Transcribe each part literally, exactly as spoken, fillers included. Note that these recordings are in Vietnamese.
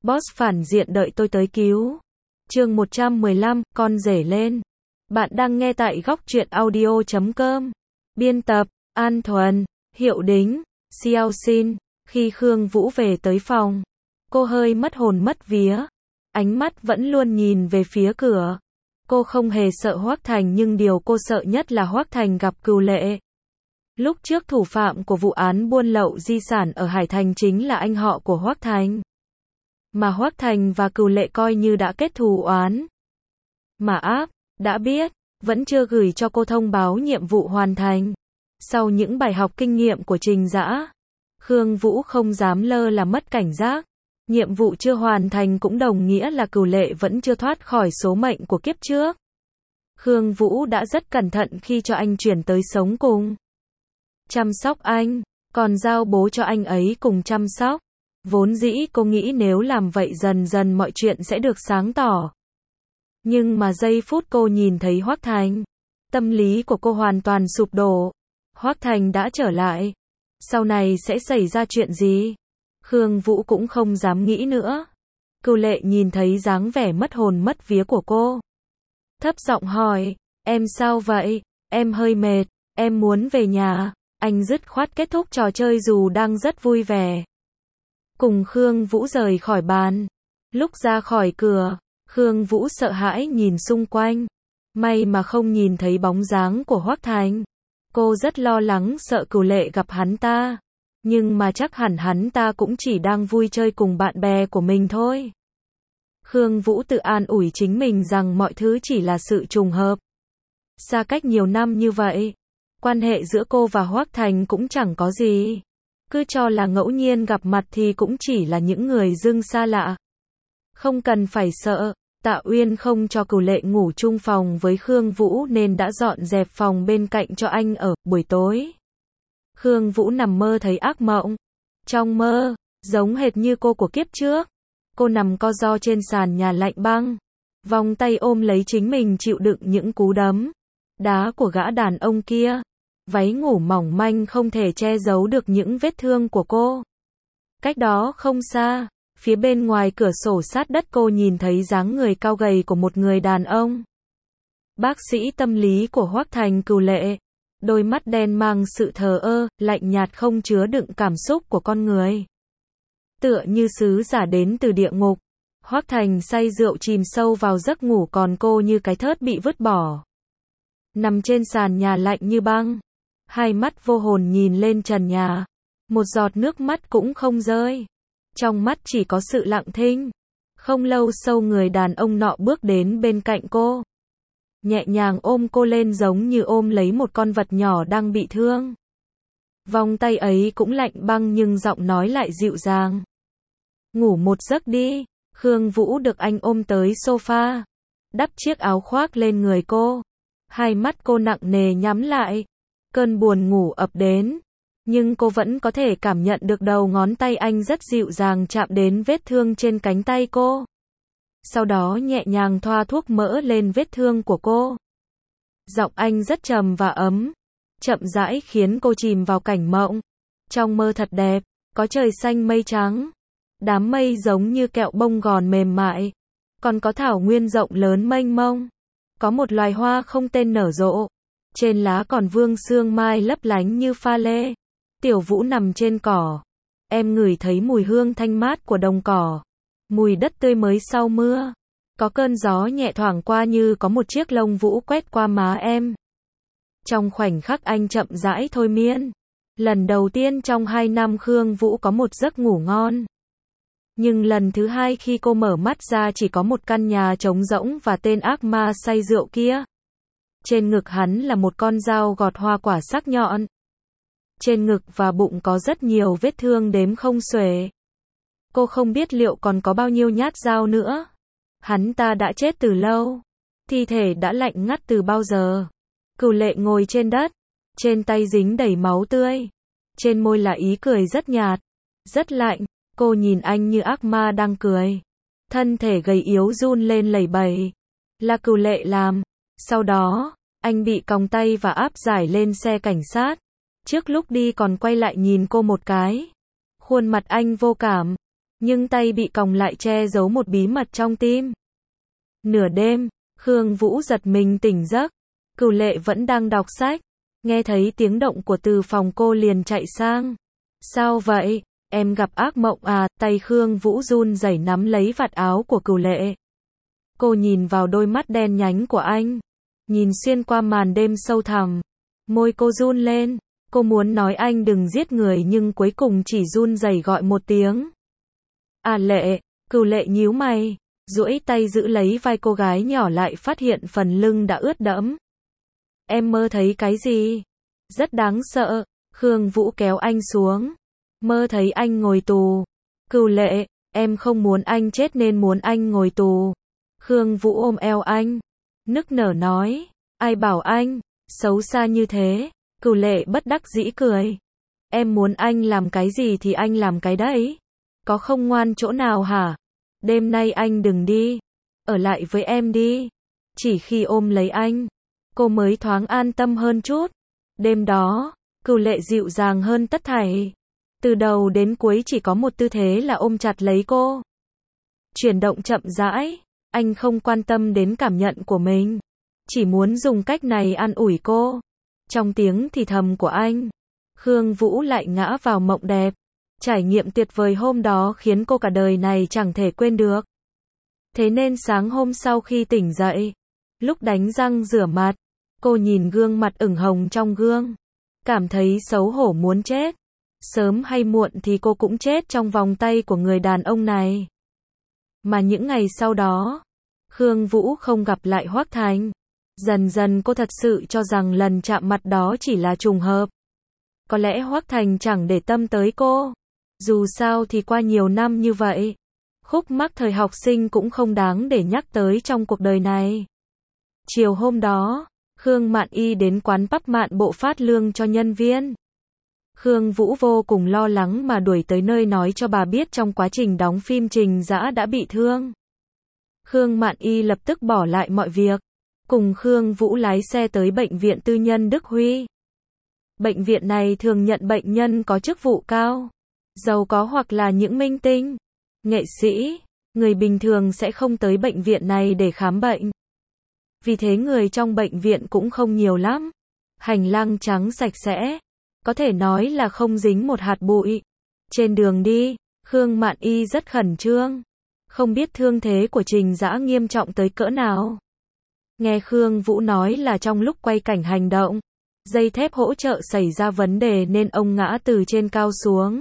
Boss phản diện đợi tôi tới cứu. Chương một trăm mười lăm, con rể lên. Bạn đang nghe tại góc truyện audio chấm com. Biên tập, An Thuần, Hiệu Đính, Xiao Xin. Khi Khương Vũ về tới phòng, cô hơi mất hồn mất vía. Ánh mắt vẫn luôn nhìn về phía cửa. Cô không hề sợ Hoắc Thành, nhưng điều cô sợ nhất là Hoắc Thành gặp Cửu Lệ. Lúc trước thủ phạm của vụ án buôn lậu di sản ở Hải Thành chính là anh họ của Hoắc Thành. Mà Hoắc Thành và Cửu Lệ coi như đã kết thù oán. Mà áp, đã biết, vẫn chưa gửi cho cô thông báo nhiệm vụ hoàn thành. Sau những bài học kinh nghiệm của Trình Dã, Khương Vũ không dám lơ là mất cảnh giác. Nhiệm vụ chưa hoàn thành cũng đồng nghĩa là Cửu Lệ vẫn chưa thoát khỏi số mệnh của kiếp trước. Khương Vũ đã rất cẩn thận khi cho anh chuyển tới sống cùng. Chăm sóc anh, còn giao bố cho anh ấy cùng chăm sóc. Vốn dĩ cô nghĩ nếu làm vậy dần dần mọi chuyện sẽ được sáng tỏ. Nhưng mà giây phút cô nhìn thấy Hoắc Thành, tâm lý của cô hoàn toàn sụp đổ. Hoắc Thành đã trở lại. Sau này sẽ xảy ra chuyện gì? Khương Vũ cũng không dám nghĩ nữa. Cửu Lệ nhìn thấy dáng vẻ mất hồn mất vía của cô, thấp giọng hỏi, em sao vậy? Em hơi mệt, em muốn về nhà. Anh dứt khoát kết thúc trò chơi dù đang rất vui vẻ. Cùng Khương Vũ rời khỏi bàn. Lúc ra khỏi cửa, Khương Vũ sợ hãi nhìn xung quanh. May mà không nhìn thấy bóng dáng của Hoắc Thành. Cô rất lo lắng sợ Cửu Lệ gặp hắn ta. Nhưng mà chắc hẳn hắn ta cũng chỉ đang vui chơi cùng bạn bè của mình thôi. Khương Vũ tự an ủi chính mình rằng mọi thứ chỉ là sự trùng hợp. Xa cách nhiều năm như vậy, quan hệ giữa cô và Hoắc Thành cũng chẳng có gì. Cứ cho là ngẫu nhiên gặp mặt thì cũng chỉ là những người dưng xa lạ. Không cần phải sợ. Tạ Uyên không cho Cửu Lệ ngủ chung phòng với Khương Vũ nên đã dọn dẹp phòng bên cạnh cho anh ở. Buổi tối, Khương Vũ nằm mơ thấy ác mộng. Trong mơ, giống hệt như cô của kiếp trước. Cô nằm co ro trên sàn nhà lạnh băng, vòng tay ôm lấy chính mình chịu đựng những cú đấm đá của gã đàn ông kia. Váy ngủ mỏng manh không thể che giấu được những vết thương của cô. Cách đó không xa, phía bên ngoài cửa sổ sát đất cô nhìn thấy dáng người cao gầy của một người đàn ông. Bác sĩ tâm lý của Hoắc Thành, Cửu Lệ. Đôi mắt đen mang sự thờ ơ, lạnh nhạt không chứa đựng cảm xúc của con người. Tựa như sứ giả đến từ địa ngục. Hoắc Thành say rượu chìm sâu vào giấc ngủ, còn cô như cái thớt bị vứt bỏ. Nằm trên sàn nhà lạnh như băng. Hai mắt vô hồn nhìn lên trần nhà. Một giọt nước mắt cũng không rơi. Trong mắt chỉ có sự lặng thinh. Không lâu sau người đàn ông nọ bước đến bên cạnh cô. Nhẹ nhàng ôm cô lên giống như ôm lấy một con vật nhỏ đang bị thương. Vòng tay ấy cũng lạnh băng nhưng giọng nói lại dịu dàng. Ngủ một giấc đi. Khương Vũ được anh ôm tới sofa, đắp chiếc áo khoác lên người cô. Hai mắt cô nặng nề nhắm lại. Cơn buồn ngủ ập đến. Nhưng cô vẫn có thể cảm nhận được đầu ngón tay anh rất dịu dàng chạm đến vết thương trên cánh tay cô. Sau đó nhẹ nhàng thoa thuốc mỡ lên vết thương của cô. Giọng anh rất trầm và ấm, chậm rãi khiến cô chìm vào cảnh mộng. Trong mơ thật đẹp, có trời xanh mây trắng. Đám mây giống như kẹo bông gòn mềm mại. Còn có thảo nguyên rộng lớn mênh mông. Có một loài hoa không tên nở rộ. Trên lá còn vương sương mai lấp lánh như pha lê. Tiểu Vũ nằm trên cỏ. Em ngửi thấy mùi hương thanh mát của đồng cỏ. Mùi đất tươi mới sau mưa. Có cơn gió nhẹ thoảng qua như có một chiếc lông vũ quét qua má em. Trong khoảnh khắc anh chậm rãi thôi miên. Lần đầu tiên trong hai năm Khương Vũ có một giấc ngủ ngon. Nhưng lần thứ hai khi cô mở mắt ra chỉ có một căn nhà trống rỗng và tên ác ma say rượu kia. Trên ngực hắn là một con dao gọt hoa quả sắc nhọn. Trên ngực và bụng có rất nhiều vết thương đếm không xuể. Cô không biết liệu còn có bao nhiêu nhát dao nữa. Hắn ta đã chết từ lâu. Thi thể đã lạnh ngắt từ bao giờ. Cửu Lệ ngồi trên đất. Trên tay dính đầy máu tươi. Trên môi là ý cười rất nhạt. Rất lạnh. Cô nhìn anh như ác ma đang cười. Thân thể gầy yếu run lên lẩy bẩy. Là Cửu Lệ làm. Sau đó, anh bị còng tay và áp giải lên xe cảnh sát. Trước lúc đi còn quay lại nhìn cô một cái. Khuôn mặt anh vô cảm. nhưng tay bị còng lại che giấu một bí mật trong tim. Nửa đêm, Khương Vũ giật mình tỉnh giấc. Cửu Lệ vẫn đang đọc sách. Nghe thấy tiếng động của từ phòng cô liền chạy sang. Sao vậy? Em gặp ác mộng à? Tay Khương Vũ run rẩy nắm lấy vạt áo của Cửu Lệ. Cô nhìn vào đôi mắt đen nhánh của anh. Nhìn xuyên qua màn đêm sâu thẳm. Môi cô run lên. Cô muốn nói anh đừng giết người nhưng cuối cùng chỉ run rẩy gọi một tiếng. À Lệ, Cửu Lệ nhíu mày, duỗi tay giữ lấy vai cô gái nhỏ lại phát hiện phần lưng đã ướt đẫm. Em mơ thấy cái gì? Rất đáng sợ. Khương Vũ kéo anh xuống. Mơ thấy anh ngồi tù. Cửu Lệ, em không muốn anh chết nên muốn anh ngồi tù. Khương Vũ ôm eo anh, nức nở nói, ai bảo anh, xấu xa như thế. Cửu Lệ bất đắc dĩ cười. Em muốn anh làm cái gì thì anh làm cái đấy. Có không ngoan chỗ nào hả? Đêm nay anh đừng đi. Ở lại với em đi. Chỉ khi ôm lấy anh, cô mới thoáng an tâm hơn chút. Đêm đó, Cửu Lệ dịu dàng hơn tất thảy. Từ đầu đến cuối chỉ có một tư thế là ôm chặt lấy cô. Chuyển động chậm rãi, anh không quan tâm đến cảm nhận của mình. Chỉ muốn dùng cách này an ủi cô. Trong tiếng thì thầm của anh, Khương Vũ lại ngã vào mộng đẹp. Trải nghiệm tuyệt vời hôm đó khiến cô cả đời này chẳng thể quên được. Thế nên sáng hôm sau khi tỉnh dậy, lúc đánh răng rửa mặt, cô nhìn gương mặt ửng hồng trong gương. Cảm thấy xấu hổ muốn chết. Sớm hay muộn thì cô cũng chết trong vòng tay của người đàn ông này. Mà những ngày sau đó, Khương Vũ không gặp lại Hoắc Thành. Dần dần cô thật sự cho rằng lần chạm mặt đó chỉ là trùng hợp. Có lẽ Hoắc Thành chẳng để tâm tới cô. Dù sao thì qua nhiều năm như vậy, khúc mắc thời học sinh cũng không đáng để nhắc tới trong cuộc đời này. Chiều hôm đó, Khương Mạn Y đến quán pub Mạn Bộ phát lương cho nhân viên. Khương Vũ vô cùng lo lắng mà đuổi tới nơi nói cho bà biết trong quá trình đóng phim Trình Dã đã bị thương. Khương Mạn Y lập tức bỏ lại mọi việc, cùng Khương Vũ lái xe tới bệnh viện tư nhân Đức Huy. Bệnh viện này thường nhận bệnh nhân có chức vụ cao, giàu có hoặc là những minh tinh, nghệ sĩ. Người bình thường sẽ không tới bệnh viện này để khám bệnh. Vì thế người trong bệnh viện cũng không nhiều lắm. Hành lang trắng sạch sẽ, có thể nói là không dính một hạt bụi. Trên đường đi, Khương Mạn Y rất khẩn trương. Không biết thương thế của Trình Dã nghiêm trọng tới cỡ nào. Nghe Khương Vũ nói là trong lúc quay cảnh hành động, dây thép hỗ trợ xảy ra vấn đề nên ông ngã từ trên cao xuống.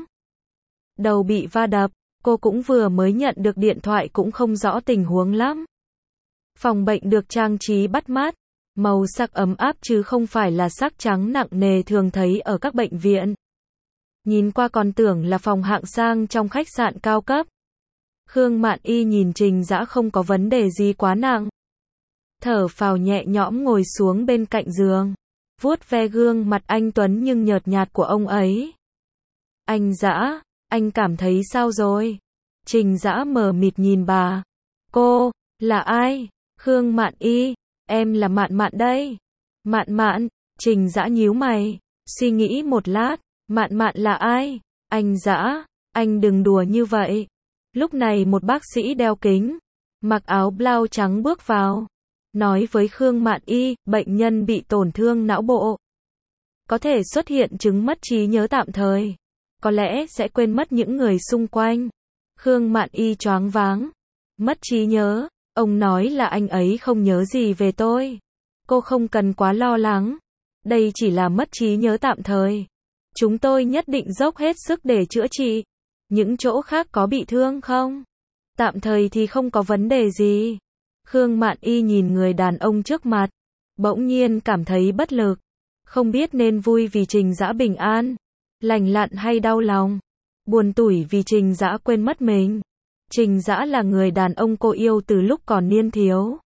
Đầu bị va đập, cô cũng vừa mới nhận được điện thoại cũng không rõ tình huống lắm. Phòng bệnh được trang trí bắt mắt, màu sắc ấm áp chứ không phải là sắc trắng nặng nề thường thấy ở các bệnh viện. Nhìn qua còn tưởng là phòng hạng sang trong khách sạn cao cấp. Khương Mạn Y nhìn Trình Dã không có vấn đề gì quá nặng. Thở phào nhẹ nhõm ngồi xuống bên cạnh giường, vuốt ve gương mặt anh tuấn nhưng nhợt nhạt của ông ấy. Anh Dã, anh cảm thấy sao rồi? Trình Dã mờ mịt nhìn bà. Cô, là ai? Khương Mạn Y, em là Mạn Mạn đây. Mạn Mạn, Trình Dã nhíu mày, suy nghĩ một lát, Mạn Mạn là ai? Anh Dã, anh đừng đùa như vậy. Lúc này một bác sĩ đeo kính, mặc áo blau trắng bước vào, nói với Khương Mạn Y, bệnh nhân bị tổn thương não bộ. Có thể xuất hiện chứng mất trí nhớ tạm thời. Có lẽ sẽ quên mất những người xung quanh. Khương Mạn Y choáng váng. Mất trí nhớ, ông nói là anh ấy không nhớ gì về tôi. Cô không cần quá lo lắng. Đây chỉ là mất trí nhớ tạm thời. Chúng tôi nhất định dốc hết sức để chữa trị. Những chỗ khác có bị thương không? Tạm thời thì không có vấn đề gì. Khương Mạn Y nhìn người đàn ông trước mặt, bỗng nhiên cảm thấy bất lực. Không biết nên vui vì Trình Dã bình an, lành lặn hay đau lòng. Buồn tủi vì Trình Dã quên mất mình. Trình Dã là người đàn ông cô yêu từ lúc còn niên thiếu.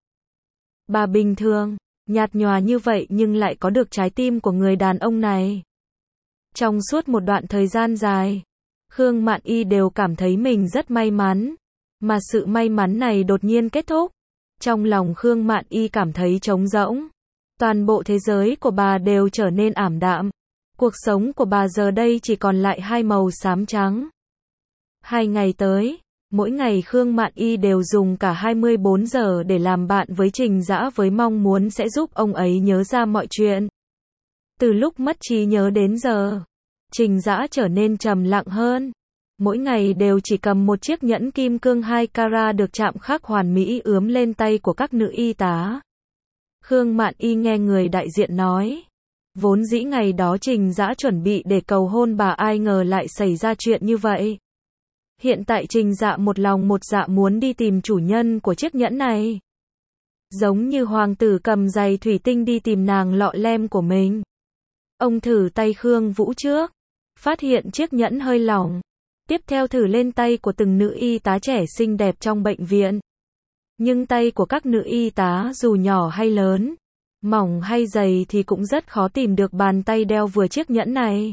Bà bình thường, nhạt nhòa như vậy nhưng lại có được trái tim của người đàn ông này. Trong suốt một đoạn thời gian dài, Khương Mạn Y đều cảm thấy mình rất may mắn. Mà sự may mắn này đột nhiên kết thúc. Trong lòng Khương Mạn Y cảm thấy trống rỗng. Toàn bộ thế giới của bà đều trở nên ảm đạm. Cuộc sống của bà giờ đây chỉ còn lại hai màu xám trắng. Hai ngày tới, mỗi ngày Khương Mạn Y đều dùng cả hai mươi bốn giờ để làm bạn với Trình Dã với mong muốn sẽ giúp ông ấy nhớ ra mọi chuyện. Từ lúc mất trí nhớ đến giờ, Trình Dã trở nên trầm lặng hơn. Mỗi ngày đều chỉ cầm một chiếc nhẫn kim cương hai carat được chạm khắc hoàn mỹ ướm lên tay của các nữ y tá. Khương Mạn Y nghe người đại diện nói. Vốn dĩ ngày đó Trình Dã chuẩn bị để cầu hôn bà, ai ngờ lại xảy ra chuyện như vậy. Hiện tại Trình Dạ một lòng một dạ muốn đi tìm chủ nhân của chiếc nhẫn này. Giống như hoàng tử cầm giày thủy tinh đi tìm nàng lọ lem của mình. Ông thử tay Khương Vũ trước, phát hiện chiếc nhẫn hơi lỏng. Tiếp theo thử lên tay của từng nữ y tá trẻ xinh đẹp trong bệnh viện. Nhưng tay của các nữ y tá dù nhỏ hay lớn, mỏng hay dày thì cũng rất khó tìm được bàn tay đeo vừa chiếc nhẫn này.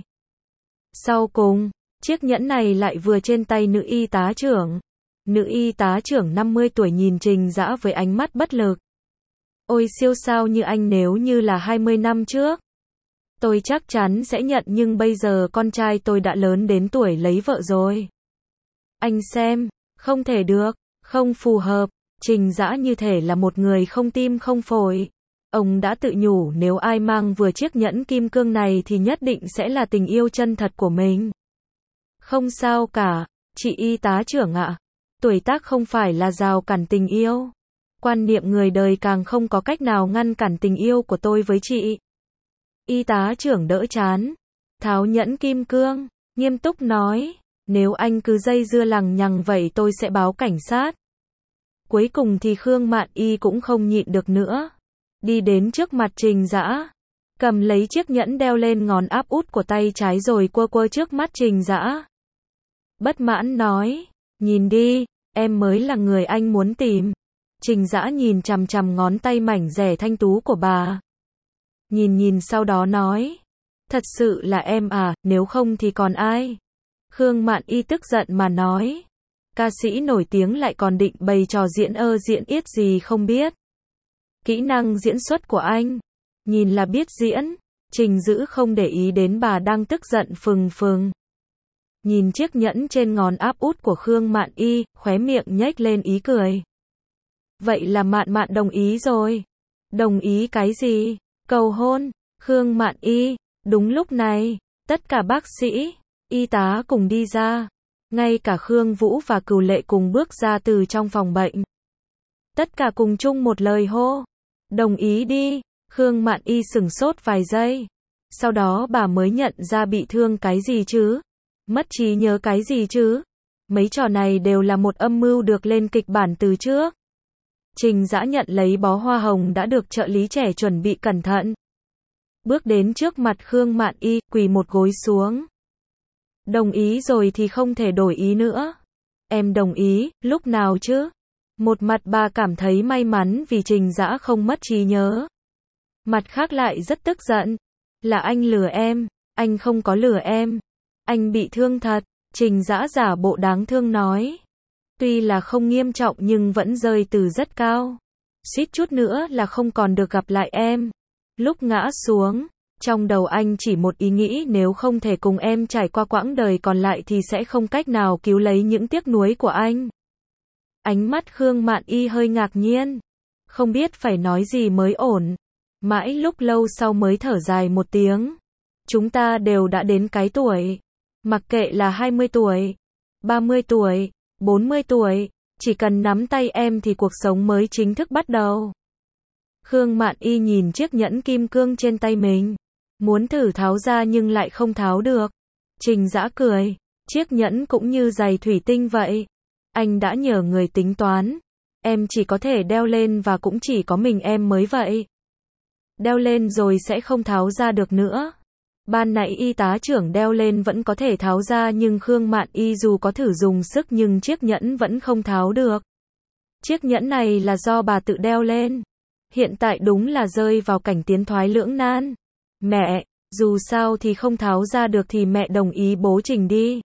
Sau cùng, chiếc nhẫn này lại vừa trên tay nữ y tá trưởng. Nữ y tá trưởng năm mươi tuổi nhìn Trình Dã với ánh mắt bất lực. Ôi siêu sao như anh, nếu như là hai mươi năm trước, tôi chắc chắn sẽ nhận, nhưng bây giờ con trai tôi đã lớn đến tuổi lấy vợ rồi. Anh xem, không thể được, không phù hợp. Trình Dã như thể là một người không tim không phổi. Ông đã tự nhủ nếu ai mang vừa chiếc nhẫn kim cương này thì nhất định sẽ là tình yêu chân thật của mình. Không sao cả, chị y tá trưởng ạ. Tuổi tác không phải là rào cản tình yêu. Quan niệm người đời càng không có cách nào ngăn cản tình yêu của tôi với chị. Y tá trưởng đỡ chán, tháo nhẫn kim cương, nghiêm túc nói, nếu anh cứ dây dưa lằng nhằng vậy tôi sẽ báo cảnh sát. Cuối cùng thì Khương Mạn Y cũng không nhịn được nữa. Đi đến trước mặt Trình Dã, cầm lấy chiếc nhẫn đeo lên ngón áp út của tay trái rồi quơ quơ trước mắt Trình Dã. Bất mãn nói, nhìn đi, em mới là người anh muốn tìm. Trình Dã nhìn chằm chằm ngón tay mảnh rẻ thanh tú của bà. Nhìn nhìn sau đó nói, thật sự là em à, nếu không thì còn ai? Khương Mạn Y tức giận mà nói, ca sĩ nổi tiếng lại còn định bày trò diễn ơ diễn yết gì không biết. Kỹ năng diễn xuất của anh, nhìn là biết diễn. Trình Dữ không để ý đến bà đang tức giận phừng phừng. Nhìn chiếc nhẫn trên ngón áp út của Khương Mạn Y, khóe miệng nhếch lên ý cười. Vậy là Mạn Mạn đồng ý rồi. Đồng ý cái gì? Cầu hôn. Khương Mạn Y. Đúng lúc này, tất cả bác sĩ, y tá cùng đi ra. Ngay cả Khương Vũ và Cửu Lệ cùng bước ra từ trong phòng bệnh. Tất cả cùng chung một lời hô. Đồng ý đi. Khương Mạn Y sửng sốt vài giây. Sau đó bà mới nhận ra bị thương cái gì chứ? Mất trí nhớ cái gì chứ? Mấy trò này đều là một âm mưu được lên kịch bản từ trước. Trình Dã nhận lấy bó hoa hồng đã được trợ lý trẻ chuẩn bị cẩn thận. Bước đến trước mặt Khương Mạn Y, quỳ một gối xuống. Đồng ý rồi thì không thể đổi ý nữa. Em đồng ý, lúc nào chứ? Một mặt bà cảm thấy may mắn vì Trình Dã không mất trí nhớ. Mặt khác lại rất tức giận. Là anh lừa em, anh không có lừa em. Anh bị thương thật. Trình Dã giả bộ đáng thương nói. Tuy là không nghiêm trọng nhưng vẫn rơi từ rất cao. Suýt chút nữa là không còn được gặp lại em. Lúc ngã xuống, trong đầu anh chỉ một ý nghĩ, nếu không thể cùng em trải qua quãng đời còn lại thì sẽ không cách nào cứu lấy những tiếc nuối của anh. Ánh mắt Khương Mạn Y hơi ngạc nhiên. Không biết phải nói gì mới ổn. Mãi lúc lâu sau mới thở dài một tiếng. Chúng ta đều đã đến cái tuổi. Mặc kệ là hai mươi tuổi, ba mươi tuổi, bốn mươi tuổi, chỉ cần nắm tay em thì cuộc sống mới chính thức bắt đầu. Khương Mạn Y nhìn chiếc nhẫn kim cương trên tay mình. Muốn thử tháo ra nhưng lại không tháo được. Trình Dã cười. Chiếc nhẫn cũng như giày thủy tinh vậy. Anh đã nhờ người tính toán. Em chỉ có thể đeo lên và cũng chỉ có mình em mới vậy. Đeo lên rồi sẽ không tháo ra được nữa. Ban nãy y tá trưởng đeo lên vẫn có thể tháo ra nhưng Khương Mạn Y dù có thử dùng sức nhưng chiếc nhẫn vẫn không tháo được. Chiếc nhẫn này là do bà tự đeo lên. Hiện tại đúng là rơi vào cảnh tiến thoái lưỡng nan. Mẹ, dù sao thì không tháo ra được thì mẹ đồng ý bố Trình đi.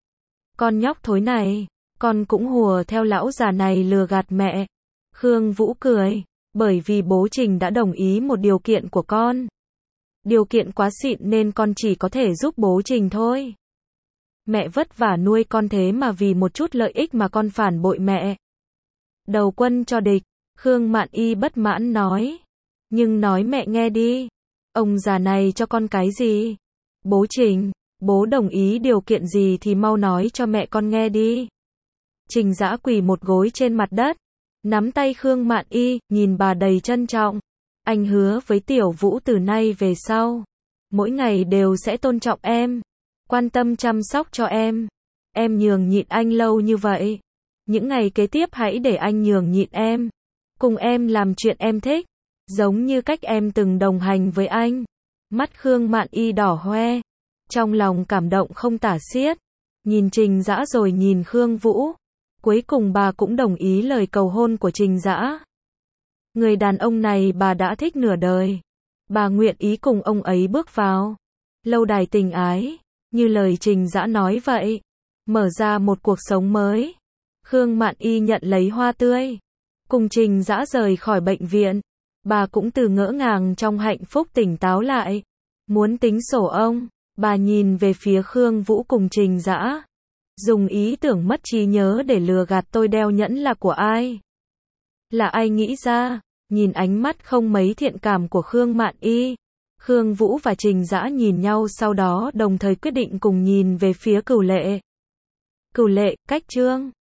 Con nhóc thối này, con cũng hùa theo lão già này lừa gạt mẹ. Khương Vũ cười, bởi vì bố Trình đã đồng ý một điều kiện của con. Điều kiện quá xịn nên con chỉ có thể giúp bố Trình thôi. Mẹ vất vả nuôi con thế mà vì một chút lợi ích mà con phản bội mẹ. Đầu quân cho địch, Khương Mạn Y bất mãn nói. Nhưng nói mẹ nghe đi. Ông già này cho con cái gì? Bố Trình, bố đồng ý điều kiện gì thì mau nói cho mẹ con nghe đi. Trình Dã quỳ một gối trên mặt đất, nắm tay Khương Mạn Y, nhìn bà đầy trân trọng. Anh hứa với Tiểu Vũ từ nay về sau, mỗi ngày đều sẽ tôn trọng em, quan tâm chăm sóc cho em. Em nhường nhịn anh lâu như vậy. Những ngày kế tiếp hãy để anh nhường nhịn em, cùng em làm chuyện em thích, giống như cách em từng đồng hành với anh. Mắt Khương Mạn Y đỏ hoe, trong lòng cảm động không tả xiết. Nhìn Trình Dã rồi nhìn Khương Vũ. Cuối cùng bà cũng đồng ý lời cầu hôn của Trình Dã. Người đàn ông này bà đã thích nửa đời. Bà nguyện ý cùng ông ấy bước vào lâu đài tình ái, như lời Trình Dã nói vậy, mở ra một cuộc sống mới. Khương Mạn Y nhận lấy hoa tươi, cùng Trình Dã rời khỏi bệnh viện. Bà cũng từ ngỡ ngàng trong hạnh phúc tỉnh táo lại. Muốn tính sổ ông, bà nhìn về phía Khương Vũ cùng Trình Dã. Dùng ý tưởng mất trí nhớ để lừa gạt tôi đeo nhẫn là của ai? Là ai nghĩ ra? Nhìn ánh mắt không mấy thiện cảm của Khương Mạn Y, Khương Vũ và Trình Dã nhìn nhau, sau đó đồng thời quyết định cùng nhìn về phía Cửu Lệ. Cửu Lệ, cách chương